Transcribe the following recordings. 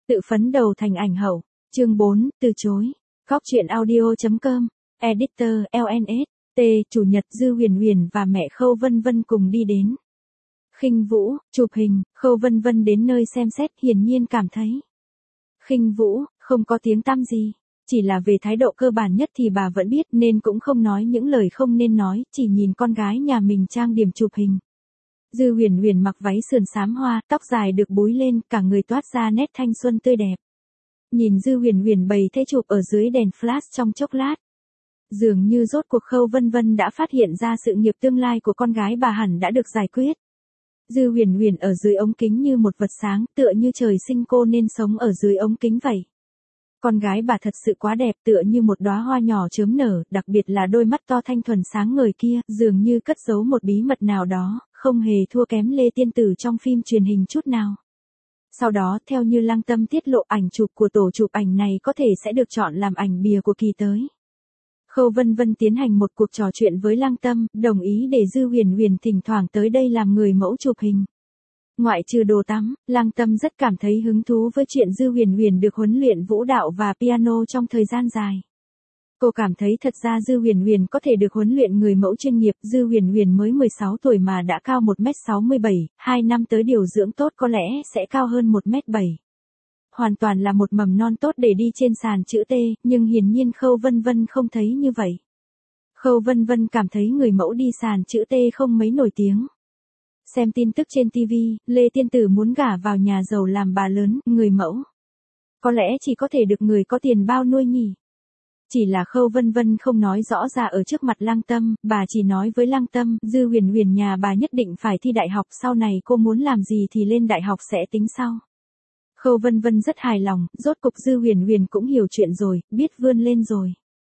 Tự phấn đầu thành ảnh hậu. Chương 4, từ chối. Góc truyện audio.com. Editor LNS. T. Chủ nhật Dư Huyền Huyền và mẹ Khâu Vân Vân cùng đi đến Khinh Vũ, chụp hình. Khâu Vân Vân đến nơi xem xét, hiển nhiên cảm thấy Khinh Vũ không có tiếng tăm gì. Chỉ là về thái độ cơ bản nhất thì bà vẫn biết, nên cũng không nói những lời không nên nói, chỉ nhìn con gái nhà mình trang điểm chụp hình. Dư Huyền Huyền mặc váy sườn xám hoa, tóc dài được búi lên, cả người toát ra nét thanh xuân tươi đẹp. Nhìn Dư Huyền Huyền bày thế chụp ở dưới đèn flash trong chốc lát. Dường như rốt cuộc Khâu Vân Vân đã phát hiện ra sự nghiệp tương lai của con gái bà hẳn đã được giải quyết. Dư Huyền Huyền ở dưới ống kính như một vật sáng, tựa như trời sinh cô nên sống ở dưới ống kính vậy. Con gái bà thật sự quá đẹp, tựa như một đóa hoa nhỏ chớm nở, đặc biệt là đôi mắt to thanh thuần sáng ngời kia, dường như cất giấu một bí mật nào đó, không hề thua kém Lê Tiên Tử trong phim truyền hình chút nào. Sau đó, theo như Lăng Tâm tiết lộ, ảnh chụp của tổ chụp ảnh này có thể sẽ được chọn làm ảnh bìa của kỳ tới. Khâu Vân Vân tiến hành một cuộc trò chuyện với Lăng Tâm, đồng ý để Dư Huyền Huyền thỉnh thoảng tới đây làm người mẫu chụp hình. Ngoại trừ đồ tắm, Lăng Tâm rất cảm thấy hứng thú với chuyện Dư Huyền Huyền được huấn luyện vũ đạo và piano trong thời gian dài. Cô cảm thấy thật ra Dư Huyền Huyền có thể được huấn luyện người mẫu chuyên nghiệp. Dư Huyền Huyền mới 16 tuổi mà đã cao 1m67, 2 năm tới điều dưỡng tốt có lẽ sẽ cao hơn 1m7. Hoàn toàn là một mầm non tốt để đi trên sàn chữ T, nhưng hiển nhiên Khâu Vân Vân không thấy như vậy. Khâu Vân Vân cảm thấy người mẫu đi sàn chữ T không mấy nổi tiếng. Xem tin tức trên TV, Lê Tiên Tử muốn gả vào nhà giàu làm bà lớn, người mẫu. Có lẽ chỉ có thể được người có tiền bao nuôi nhỉ. Chỉ là Khâu Vân Vân không nói rõ ra ở trước mặt Lăng Tâm, bà chỉ nói với Lăng Tâm, Dư Huyền Huyền nhà bà nhất định phải thi đại học, sau này cô muốn làm gì thì lên đại học sẽ tính sau. Khâu Vân Vân rất hài lòng, rốt cục Dư Huyền Huyền cũng hiểu chuyện rồi, biết vươn lên rồi.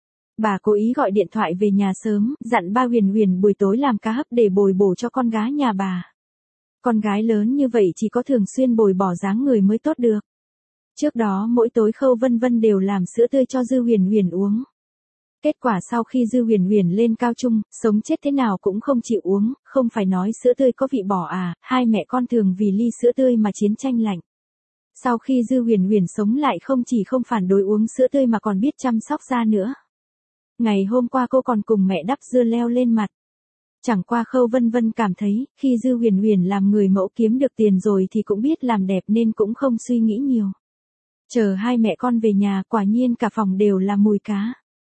Bà cố ý gọi điện thoại về nhà sớm, dặn ba Huyền Huyền buổi tối làm cá hấp để bồi bổ cho con gái nhà bà. Con gái lớn như vậy chỉ có thường xuyên bồi bỏ dáng người mới tốt được. Trước đó mỗi tối Khâu Vân Vân đều làm sữa tươi cho Dư Huyền Huyền uống. Kết quả sau khi Dư Huyền Huyền lên cao trung, sống chết thế nào cũng không chịu uống, không phải nói sữa tươi có vị bỏ à, hai mẹ con thường vì ly sữa tươi mà chiến tranh lạnh. Sau khi Dư Huyền Huyền sống lại không chỉ không phản đối uống sữa tươi mà còn biết chăm sóc da nữa. Ngày hôm qua cô còn cùng mẹ đắp dưa leo lên mặt. Chẳng qua Khâu Vân Vân cảm thấy, khi Dư Huyền Huyền làm người mẫu kiếm được tiền rồi thì cũng biết làm đẹp nên cũng không suy nghĩ nhiều. Chờ hai mẹ con về nhà, quả nhiên cả phòng đều là mùi cá.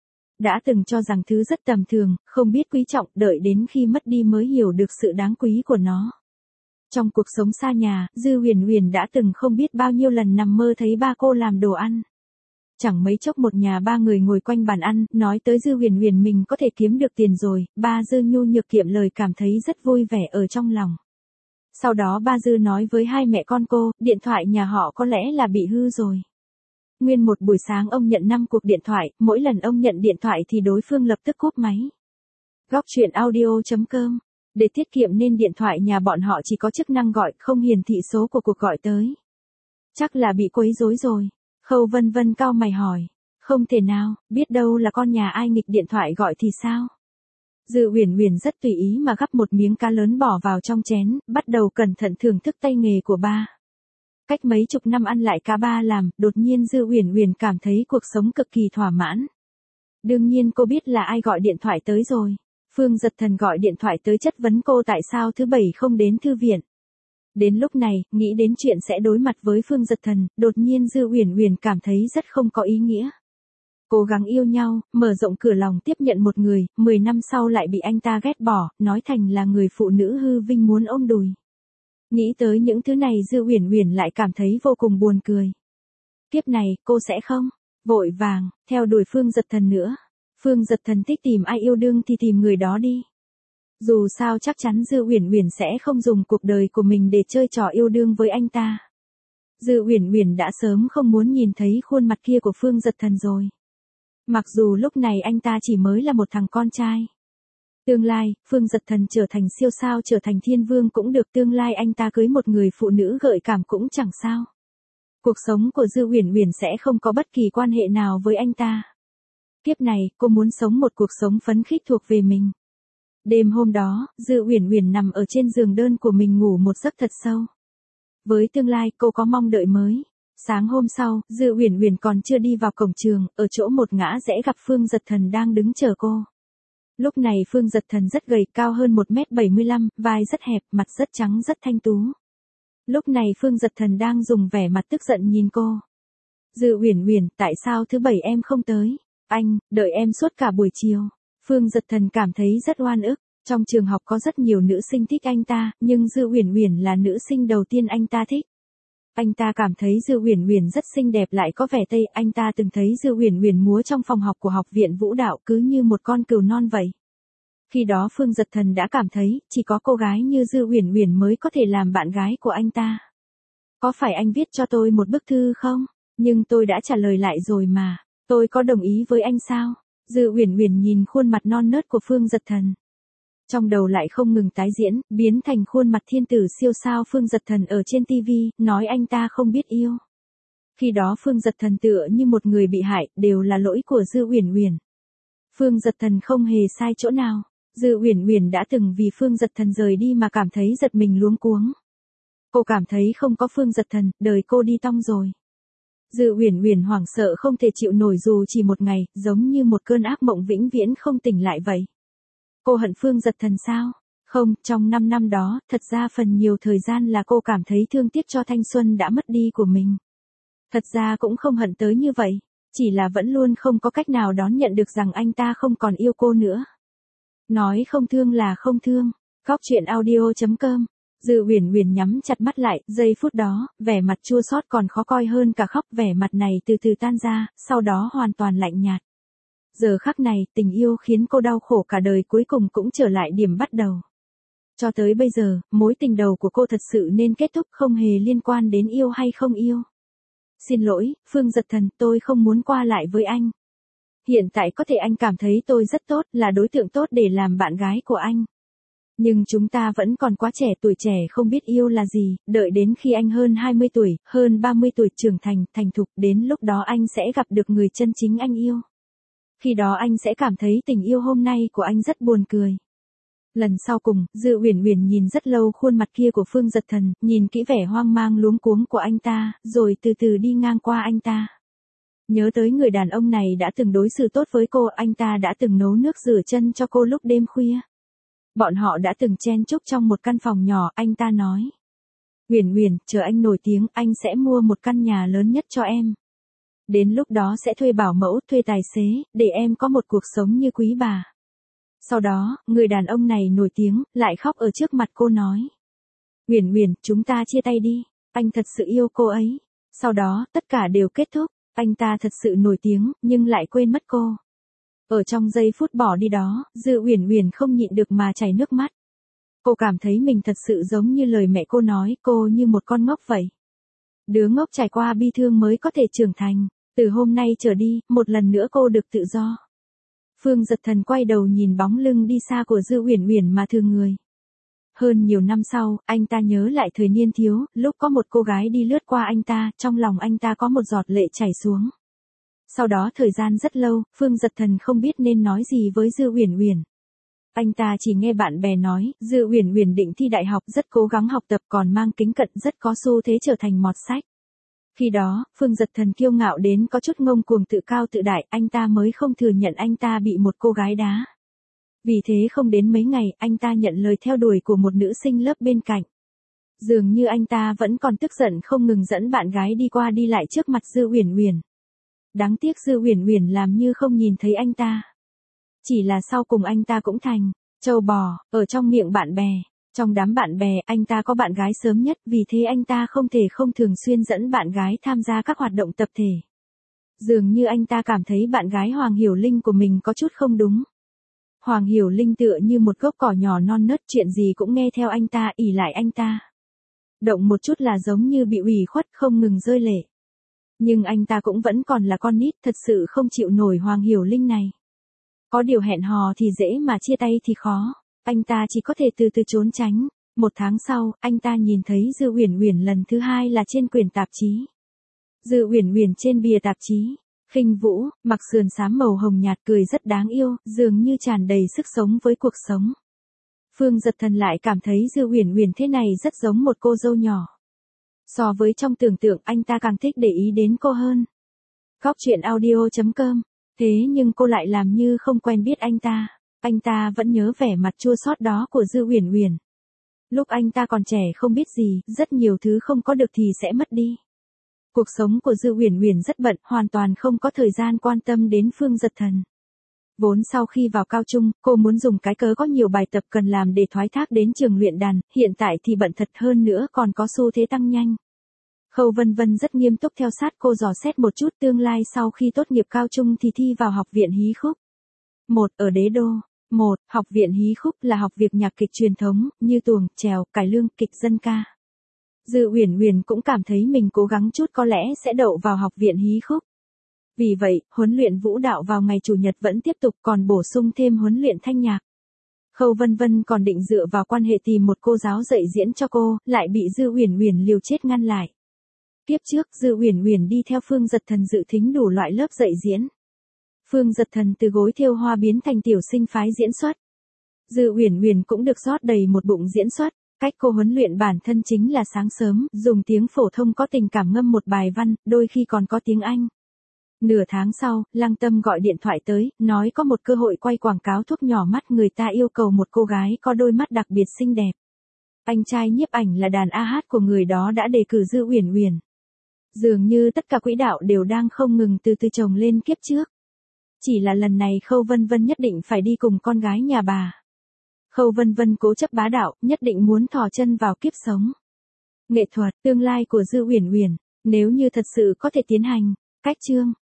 Đã từng cho rằng thứ rất tầm thường, không biết quý trọng, đợi đến khi mất đi mới hiểu được sự đáng quý của nó. Trong cuộc sống xa nhà, Dư Huyền Huyền đã từng không biết bao nhiêu lần nằm mơ thấy ba cô làm đồ ăn. Chẳng mấy chốc một nhà ba người ngồi quanh bàn ăn, nói tới Dư Huyền Huyền mình có thể kiếm được tiền rồi, ba Dư nhu nhược kiệm lời cảm thấy rất vui vẻ ở trong lòng. Sau đó ba Dư nói với hai mẹ con cô, điện thoại nhà họ có lẽ là bị hư rồi. Nguyên một buổi sáng ông nhận 5 cuộc điện thoại, mỗi lần ông nhận điện thoại thì đối phương lập tức cúp máy. Góc truyện audio.com. Để tiết kiệm nên điện thoại nhà bọn họ chỉ có chức năng gọi, không hiển thị số của cuộc gọi tới. Chắc là bị quấy rối rồi. Khâu Vân Vân cau mày hỏi. Không thể nào, biết đâu là con nhà ai nghịch điện thoại gọi thì sao? Dư Huyền Huyền rất tùy ý mà gắp một miếng cá lớn bỏ vào trong chén, bắt đầu cẩn thận thưởng thức tay nghề của ba. Cách mấy chục năm ăn lại cá ba làm, đột nhiên Dư Huyền Huyền cảm thấy cuộc sống cực kỳ thỏa mãn. Đương nhiên cô biết là ai gọi điện thoại tới rồi. Phương Dật Thần gọi điện thoại tới chất vấn cô tại sao thứ Bảy không đến thư viện. Đến lúc này, nghĩ đến chuyện sẽ đối mặt với Phương Dật Thần, đột nhiên Dư Huyền Huyền cảm thấy rất không có ý nghĩa. Cố gắng yêu nhau, mở rộng cửa lòng tiếp nhận một người, 10 năm sau lại bị anh ta ghét bỏ, nói thành là người phụ nữ hư vinh muốn ôm đùi. Nghĩ tới những thứ này Dư Huyền Huyền lại cảm thấy vô cùng buồn cười. Kiếp này, cô sẽ không vội vàng theo đuổi Phương Dật Thần nữa. Phương Dật Thần thích tìm ai yêu đương thì tìm người đó đi. Dù sao chắc chắn Dư Huyền Huyền sẽ không dùng cuộc đời của mình để chơi trò yêu đương với anh ta. Dư Huyền Huyền đã sớm không muốn nhìn thấy khuôn mặt kia của Phương Dật Thần rồi. Mặc dù lúc này anh ta chỉ mới là một thằng con trai. Tương lai, Phương Dật Thần trở thành siêu sao, trở thành thiên vương cũng được, tương lai anh ta cưới một người phụ nữ gợi cảm cũng chẳng sao. Cuộc sống của Dư Huyền Huyền sẽ không có bất kỳ quan hệ nào với anh ta. Kiếp này, cô muốn sống một cuộc sống phấn khích thuộc về mình. Đêm hôm đó, Dư Huyền Huyền nằm ở trên giường đơn của mình ngủ một giấc thật sâu. Với tương lai, cô có mong đợi mới. Sáng hôm sau, Dư Uyển Uyển còn chưa đi vào cổng trường, ở chỗ một ngã rẽ gặp Phương Dật Thần đang đứng chờ cô. Lúc này Phương Dật Thần rất gầy, cao hơn 1m75, vai rất hẹp, mặt rất trắng rất thanh tú. Lúc này Phương Dật Thần đang dùng vẻ mặt tức giận nhìn cô. Dư Uyển Uyển, tại sao thứ bảy em không tới? Anh, đợi em suốt cả buổi chiều. Phương Dật Thần cảm thấy rất oan ức. Trong trường học có rất nhiều nữ sinh thích anh ta, nhưng Dư Uyển Uyển là nữ sinh đầu tiên anh ta thích. Anh ta cảm thấy Dư Uyển Uyển rất xinh đẹp lại có vẻ Tây, anh ta từng thấy Dư Uyển Uyển múa trong phòng học của học viện vũ đạo cứ như một con cừu non vậy. Khi đó Phương Dật Thần đã cảm thấy, chỉ có cô gái như Dư Uyển Uyển mới có thể làm bạn gái của anh ta. Có phải anh viết cho tôi một bức thư không? Nhưng tôi đã trả lời lại rồi mà, tôi có đồng ý với anh sao? Dư Uyển Uyển nhìn khuôn mặt non nớt của Phương Dật Thần. Trong đầu lại không ngừng tái diễn, biến thành khuôn mặt thiên tử siêu sao Phương Dật Thần ở trên TV, nói anh ta không biết yêu. Khi đó Phương Dật Thần tựa như một người bị hại, đều là lỗi của Dư Uyển Uyển. Phương Dật Thần không hề sai chỗ nào. Dư Uyển Uyển đã từng vì Phương Dật Thần rời đi mà cảm thấy giật mình luống cuống. Cô cảm thấy không có Phương Dật Thần, đời cô đi tong rồi. Dư Uyển Uyển hoảng sợ không thể chịu nổi dù chỉ một ngày, giống như một cơn ác mộng vĩnh viễn không tỉnh lại vậy. Cô hận Phương Dật Thần sao? Không, trong 5 năm đó, thật ra phần nhiều thời gian là cô cảm thấy thương tiếc cho thanh xuân đã mất đi của mình. Thật ra cũng không hận tới như vậy, chỉ là vẫn luôn không có cách nào đón nhận được rằng anh ta không còn yêu cô nữa. Nói không thương là không thương. Góc truyện audio.com. Dư Uyển Uyển nhắm chặt mắt lại, giây phút đó, vẻ mặt chua xót còn khó coi hơn cả khóc, vẻ mặt này từ từ tan ra, sau đó hoàn toàn lạnh nhạt. Giờ khắc này, tình yêu khiến cô đau khổ cả đời cuối cùng cũng trở lại điểm bắt đầu. Cho tới bây giờ, mối tình đầu của cô thật sự nên kết thúc, không hề liên quan đến yêu hay không yêu. Xin lỗi, Phương Dật Thần, tôi không muốn qua lại với anh. Hiện tại có thể anh cảm thấy tôi rất tốt, là đối tượng tốt để làm bạn gái của anh. Nhưng chúng ta vẫn còn quá trẻ, tuổi trẻ không biết yêu là gì, đợi đến khi anh hơn 20 tuổi, hơn 30 tuổi trưởng thành, thành thục, đến lúc đó anh sẽ gặp được người chân chính anh yêu. Khi đó anh sẽ cảm thấy tình yêu hôm nay của anh rất buồn cười. Lần sau cùng, Dư Uyển Uyển nhìn rất lâu khuôn mặt kia của Phương Dật Thần, nhìn kỹ vẻ hoang mang luống cuống của anh ta, rồi từ từ đi ngang qua anh ta. Nhớ tới người đàn ông này đã từng đối xử tốt với cô, anh ta đã từng nấu nước rửa chân cho cô lúc đêm khuya. Bọn họ đã từng chen chúc trong một căn phòng nhỏ, anh ta nói. Uyển Uyển, chờ anh nổi tiếng, anh sẽ mua một căn nhà lớn nhất cho em. Đến lúc đó sẽ thuê bảo mẫu, thuê tài xế, để em có một cuộc sống như quý bà. Sau đó, người đàn ông này nổi tiếng, lại khóc ở trước mặt cô nói. Uyển Uyển, chúng ta chia tay đi, anh thật sự yêu cô ấy. Sau đó, tất cả đều kết thúc, anh ta thật sự nổi tiếng, nhưng lại quên mất cô. Ở trong giây phút bỏ đi đó, Dư Uyển Uyển không nhịn được mà chảy nước mắt. Cô cảm thấy mình thật sự giống như lời mẹ cô nói, cô như một con ngốc vậy. Đứa ngốc trải qua bi thương mới có thể trưởng thành. Từ hôm nay trở đi, một lần nữa cô được tự do. Phương Dật Thần quay đầu nhìn bóng lưng đi xa của Dư Uyển Uyển mà thương người. Hơn nhiều năm sau, anh ta nhớ lại thời niên thiếu, lúc có một cô gái đi lướt qua anh ta, trong lòng anh ta có một giọt lệ chảy xuống. Sau đó thời gian rất lâu, Phương Dật Thần không biết nên nói gì với Dư Uyển Uyển. Anh ta chỉ nghe bạn bè nói, Dư Uyển Uyển định thi đại học, rất cố gắng học tập, còn mang kính cận, rất có xu thế trở thành mọt sách. Khi đó, Phương Dật Thần kiêu ngạo đến có chút ngông cuồng, tự cao tự đại, anh ta mới không thừa nhận anh ta bị một cô gái đá. Vì thế không đến mấy ngày, anh ta nhận lời theo đuổi của một nữ sinh lớp bên cạnh. Dường như anh ta vẫn còn tức giận không ngừng dẫn bạn gái đi qua đi lại trước mặt Dư Uyển Uyển. Đáng tiếc Dư Uyển Uyển làm như không nhìn thấy anh ta. Chỉ là sau cùng anh ta cũng thành trâu bò ở trong miệng bạn bè. Trong đám bạn bè, anh ta có bạn gái sớm nhất, vì thế anh ta không thể không thường xuyên dẫn bạn gái tham gia các hoạt động tập thể. Dường như anh ta cảm thấy bạn gái Hoàng Hiểu Linh của mình có chút không đúng. Hoàng Hiểu Linh tựa như một gốc cỏ nhỏ non nớt, chuyện gì cũng nghe theo anh ta, ỷ lại anh ta. Động một chút là giống như bị ủy khuất, không ngừng rơi lệ. Nhưng anh ta cũng vẫn còn là con nít, thật sự không chịu nổi Hoàng Hiểu Linh này. Có điều hẹn hò thì dễ mà chia tay thì khó. Anh ta chỉ có thể từ từ trốn tránh. Một tháng sau, anh ta nhìn thấy Dư Uyển Uyển lần thứ hai là trên quyển tạp chí. Dư Uyển Uyển trên bìa tạp chí, khinh vũ, mặc sườn xám màu hồng nhạt, cười rất đáng yêu, dường như tràn đầy sức sống với cuộc sống. Phương Dật Thần lại cảm thấy Dư Uyển Uyển thế này rất giống một cô dâu nhỏ. So với trong tưởng tượng anh ta càng thích để ý đến cô hơn. Góc truyện audio.com. Thế nhưng cô lại làm như không quen biết anh ta. Anh ta vẫn nhớ vẻ mặt chua xót đó của Dư Uyển Uyển. Lúc anh ta còn trẻ không biết gì, rất nhiều thứ không có được thì sẽ mất đi. Cuộc sống của Dư Uyển Uyển rất bận, hoàn toàn không có thời gian quan tâm đến Phương Dật Thần. Vốn sau khi vào cao trung, cô muốn dùng cái cớ có nhiều bài tập cần làm để thoái thác đến trường luyện đàn, hiện tại thì bận thật hơn nữa còn có xu thế tăng nhanh. Khâu Vân Vân rất nghiêm túc theo sát cô dò xét một chút tương lai sau khi tốt nghiệp cao trung thì thi vào học viện hí khúc. Ở Đế Đô. Học viện hí khúc là học việc nhạc kịch truyền thống, như tuồng, chèo, cải lương, kịch dân ca. Dư Uyển Uyển cũng cảm thấy mình cố gắng chút có lẽ sẽ đậu vào học viện hí khúc. Vì vậy, huấn luyện vũ đạo vào ngày chủ nhật vẫn tiếp tục, còn bổ sung thêm huấn luyện thanh nhạc. Khâu Vân Vân còn định dựa vào quan hệ tìm một cô giáo dạy diễn cho cô, lại bị Dư Uyển Uyển liều chết ngăn lại. Kiếp trước Dư Uyển Uyển đi theo Phương Dật Thần dự thính đủ loại lớp dạy diễn. Phương Dật Thần từ gối thêu hoa biến thành tiểu sinh phái diễn xuất. Dư Uyển Uyển cũng được rót đầy một bụng diễn xuất. Cách cô huấn luyện bản thân chính là sáng sớm, dùng tiếng phổ thông có tình cảm ngâm một bài văn, đôi khi còn có tiếng Anh. Nửa tháng sau, Lăng Tâm gọi điện thoại tới, nói có một cơ hội quay quảng cáo thuốc nhỏ mắt, người ta yêu cầu một cô gái có đôi mắt đặc biệt xinh đẹp. Anh trai nhiếp ảnh là đàn A-hát của người đó đã đề cử Dư Uyển Uyển. Dường như tất cả quỹ đạo đều đang không ngừng từ từ chồng lên kiếp trước. Chỉ là lần này Khâu Vân Vân nhất định phải đi cùng con gái nhà bà. Khâu Vân Vân cố chấp bá đạo, nhất định muốn thò chân vào kiếp sống. Nghệ thuật, tương lai của Dư Uyển Uyển, nếu như thật sự có thể tiến hành. Cách chương